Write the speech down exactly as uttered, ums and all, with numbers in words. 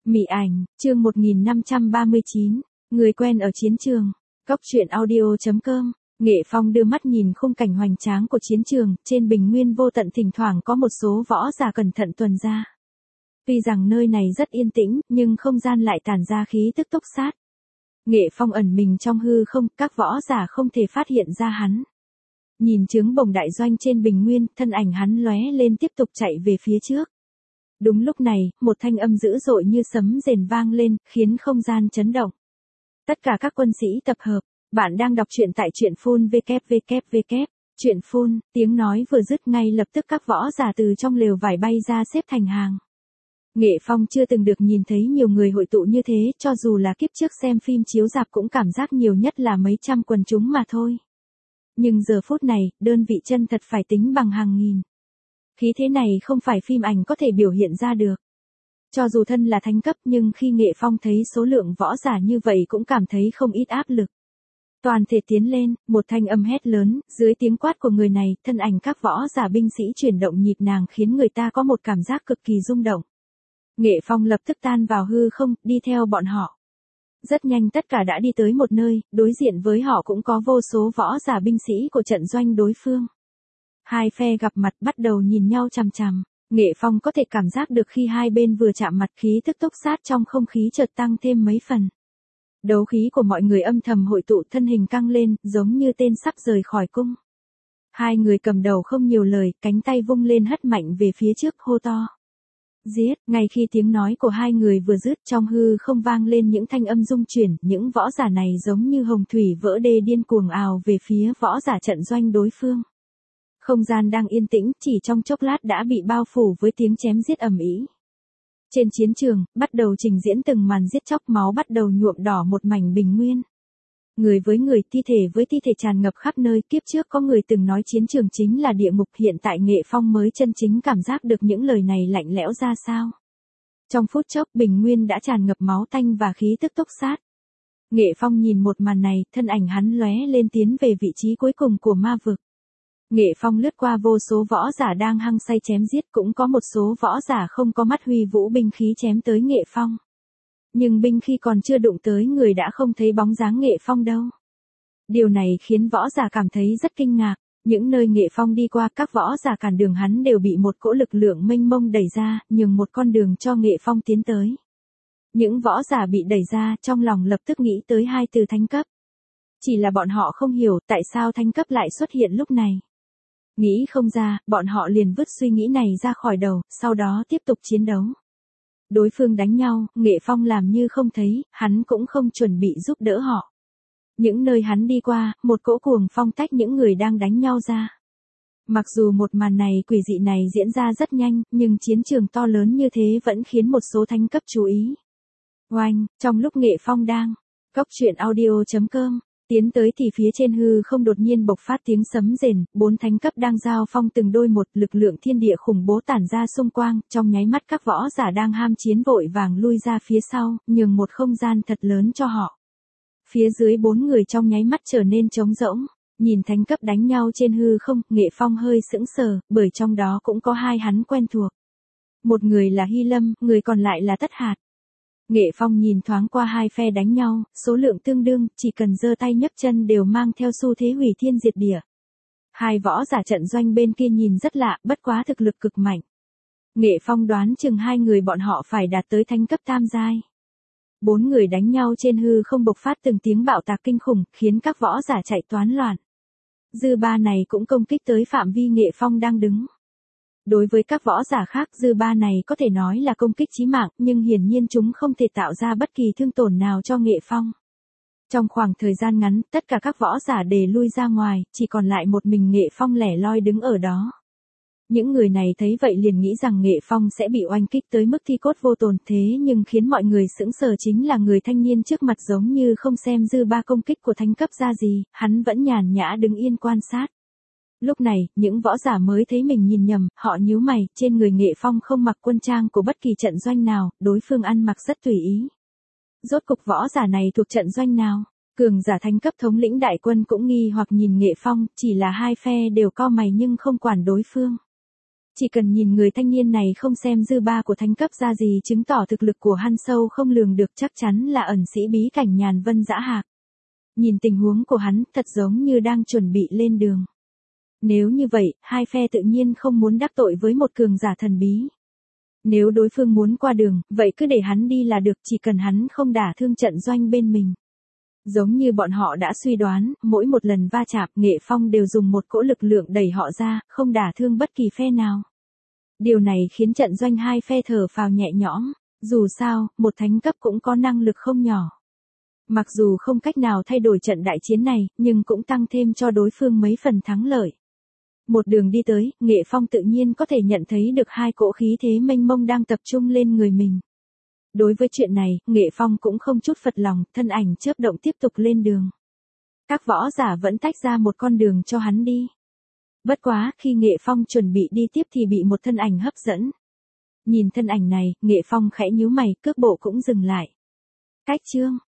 Mị ảnh, chương một nghìn năm trăm ba mươi chín, người quen ở chiến trường. Cóc truyện audio chấm com. Nghệ Phong đưa mắt nhìn khung cảnh hoành tráng của chiến trường, trên bình nguyên vô tận thỉnh thoảng có một số võ giả cẩn thận tuần ra. Tuy rằng nơi này rất yên tĩnh, nhưng không gian lại tản ra khí tức túc sát. Nghệ Phong ẩn mình trong hư không, các võ giả không thể phát hiện ra hắn. Nhìn trướng bồng đại doanh trên bình nguyên, thân ảnh hắn lóe lên tiếp tục chạy về phía trước. Đúng lúc này, một thanh âm dữ dội như sấm rền vang lên, khiến không gian chấn động. Tất cả các quân sĩ tập hợp, bạn đang đọc truyện tại truyện phun www. Truyện phun, tiếng nói vừa dứt ngay lập tức các võ giả từ trong lều vải bay ra xếp thành hàng. Nghệ Phong chưa từng được nhìn thấy nhiều người hội tụ như thế, cho dù là kiếp trước xem phim chiếu rạp cũng cảm giác nhiều nhất là mấy trăm quần chúng mà thôi. Nhưng giờ phút này, đơn vị chân thật phải tính bằng hàng nghìn. Khí thế này không phải phim ảnh có thể biểu hiện ra được. Cho dù thân là thánh cấp nhưng khi Nghệ Phong thấy số lượng võ giả như vậy cũng cảm thấy không ít áp lực. Toàn thể tiến lên, một thanh âm hét lớn, dưới tiếng quát của người này, thân ảnh các võ giả binh sĩ chuyển động nhịp nhàng khiến người ta có một cảm giác cực kỳ rung động. Nghệ Phong lập tức tan vào hư không, đi theo bọn họ. Rất nhanh tất cả đã đi tới một nơi, đối diện với họ cũng có vô số võ giả binh sĩ của trận doanh đối phương. Hai phe gặp mặt bắt đầu nhìn nhau chằm chằm, Nghệ Phong có thể cảm giác được khi hai bên vừa chạm mặt khí tức túc sát trong không khí chợt tăng thêm mấy phần. Đấu khí của mọi người âm thầm hội tụ, thân hình căng lên, giống như tên sắp rời khỏi cung. Hai người cầm đầu không nhiều lời, cánh tay vung lên hất mạnh về phía trước hô to. Giết, ngay khi tiếng nói của hai người vừa dứt trong hư không vang lên những thanh âm rung chuyển, những võ giả này giống như hồng thủy vỡ đê điên cuồng ào về phía võ giả trận doanh đối phương. Không gian đang yên tĩnh, chỉ trong chốc lát đã bị bao phủ với tiếng chém giết ầm ĩ. Trên chiến trường, bắt đầu trình diễn từng màn giết chóc, máu bắt đầu nhuộm đỏ một mảnh bình nguyên. Người với người, thi thể với thi thể tràn ngập khắp nơi, kiếp trước có người từng nói chiến trường chính là địa ngục, hiện tại Nghệ Phong mới chân chính cảm giác được những lời này lạnh lẽo ra sao. Trong phút chốc, bình nguyên đã tràn ngập máu tanh và khí tức túc sát. Nghệ Phong nhìn một màn này, thân ảnh hắn lóe lên tiến về vị trí cuối cùng của ma vực. Nghệ Phong lướt qua vô số võ giả đang hăng say chém giết, cũng có một số võ giả không có mắt huy vũ binh khí chém tới Nghệ Phong. Nhưng binh khi còn chưa đụng tới người đã không thấy bóng dáng Nghệ Phong đâu. Điều này khiến võ giả cảm thấy rất kinh ngạc, những nơi Nghệ Phong đi qua các võ giả cản đường hắn đều bị một cỗ lực lượng mênh mông đẩy ra, nhường một con đường cho Nghệ Phong tiến tới. Những võ giả bị đẩy ra trong lòng lập tức nghĩ tới hai từ thánh cấp. Chỉ là bọn họ không hiểu tại sao thánh cấp lại xuất hiện lúc này. Nghĩ không ra, bọn họ liền vứt suy nghĩ này ra khỏi đầu, sau đó tiếp tục chiến đấu. Đối phương đánh nhau, Nghệ Phong làm như không thấy, hắn cũng không chuẩn bị giúp đỡ họ. Những nơi hắn đi qua, một cỗ cuồng phong tách những người đang đánh nhau ra. Mặc dù một màn này quỷ dị này diễn ra rất nhanh, nhưng chiến trường to lớn như thế vẫn khiến một số thánh cấp chú ý. Oanh, trong lúc Nghệ Phong đang, cóc truyện audio chấm com. Tiến tới thì phía trên hư không đột nhiên bộc phát tiếng sấm rền, bốn thánh cấp đang giao phong từng đôi một, lực lượng thiên địa khủng bố tản ra xung quanh, trong nháy mắt các võ giả đang ham chiến vội vàng lui ra phía sau, nhường một không gian thật lớn cho họ. Phía dưới bốn người trong nháy mắt trở nên trống rỗng, nhìn thánh cấp đánh nhau trên hư không, Nghệ Phong hơi sững sờ, bởi trong đó cũng có hai hắn quen thuộc. Một người là Hy Lâm, người còn lại là Tất Hạt. Nghệ Phong nhìn thoáng qua hai phe đánh nhau, số lượng tương đương, chỉ cần giơ tay nhấc chân đều mang theo xu thế hủy thiên diệt địa. Hai võ giả trận doanh bên kia nhìn rất lạ, bất quá thực lực cực mạnh. Nghệ Phong đoán chừng hai người bọn họ phải đạt tới thánh cấp tam giai. Bốn người đánh nhau trên hư không bộc phát từng tiếng bạo tạc kinh khủng, khiến các võ giả chạy toán loạn. Dư ba này cũng công kích tới phạm vi Nghệ Phong đang đứng. Đối với các võ giả khác, dư ba này có thể nói là công kích chí mạng, nhưng hiển nhiên chúng không thể tạo ra bất kỳ thương tổn nào cho Nghệ Phong. Trong khoảng thời gian ngắn, tất cả các võ giả đều lui ra ngoài, chỉ còn lại một mình Nghệ Phong lẻ loi đứng ở đó. Những người này thấy vậy liền nghĩ rằng Nghệ Phong sẽ bị oanh kích tới mức thi cốt vô tồn, thế nhưng khiến mọi người sững sờ chính là người thanh niên trước mặt giống như không xem dư ba công kích của thánh cấp ra gì, hắn vẫn nhàn nhã đứng yên quan sát. Lúc này, những võ giả mới thấy mình nhìn nhầm, họ nhíu mày, trên người Nghệ Phong không mặc quân trang của bất kỳ trận doanh nào, đối phương ăn mặc rất tùy ý. Rốt cục võ giả này thuộc trận doanh nào? Cường giả thánh cấp thống lĩnh đại quân cũng nghi hoặc nhìn Nghệ Phong, chỉ là hai phe đều cau mày nhưng không quản đối phương. Chỉ cần nhìn người thanh niên này không xem dư ba của thánh cấp ra gì chứng tỏ thực lực của hắn sâu không lường được, chắc chắn là ẩn sĩ bí cảnh Nhàn Vân Dã Hạc. Nhìn tình huống của hắn thật giống như đang chuẩn bị lên đường. Nếu như vậy, hai phe tự nhiên không muốn đắc tội với một cường giả thần bí. Nếu đối phương muốn qua đường, vậy cứ để hắn đi là được, chỉ cần hắn không đả thương trận doanh bên mình. Giống như bọn họ đã suy đoán, mỗi một lần va chạm, Nghệ Phong đều dùng một cỗ lực lượng đẩy họ ra, không đả thương bất kỳ phe nào. Điều này khiến trận doanh hai phe thở phào nhẹ nhõm, dù sao, một thánh cấp cũng có năng lực không nhỏ. Mặc dù không cách nào thay đổi trận đại chiến này, nhưng cũng tăng thêm cho đối phương mấy phần thắng lợi. Một đường đi tới, Nghệ Phong tự nhiên có thể nhận thấy được hai cỗ khí thế mênh mông đang tập trung lên người mình. Đối với chuyện này, Nghệ Phong cũng không chút phật lòng, thân ảnh chớp động tiếp tục lên đường. Các võ giả vẫn tách ra một con đường cho hắn đi. Bất quá, khi Nghệ Phong chuẩn bị đi tiếp thì bị một thân ảnh hấp dẫn. Nhìn thân ảnh này, Nghệ Phong khẽ nhíu mày, cước bộ cũng dừng lại. Cách chương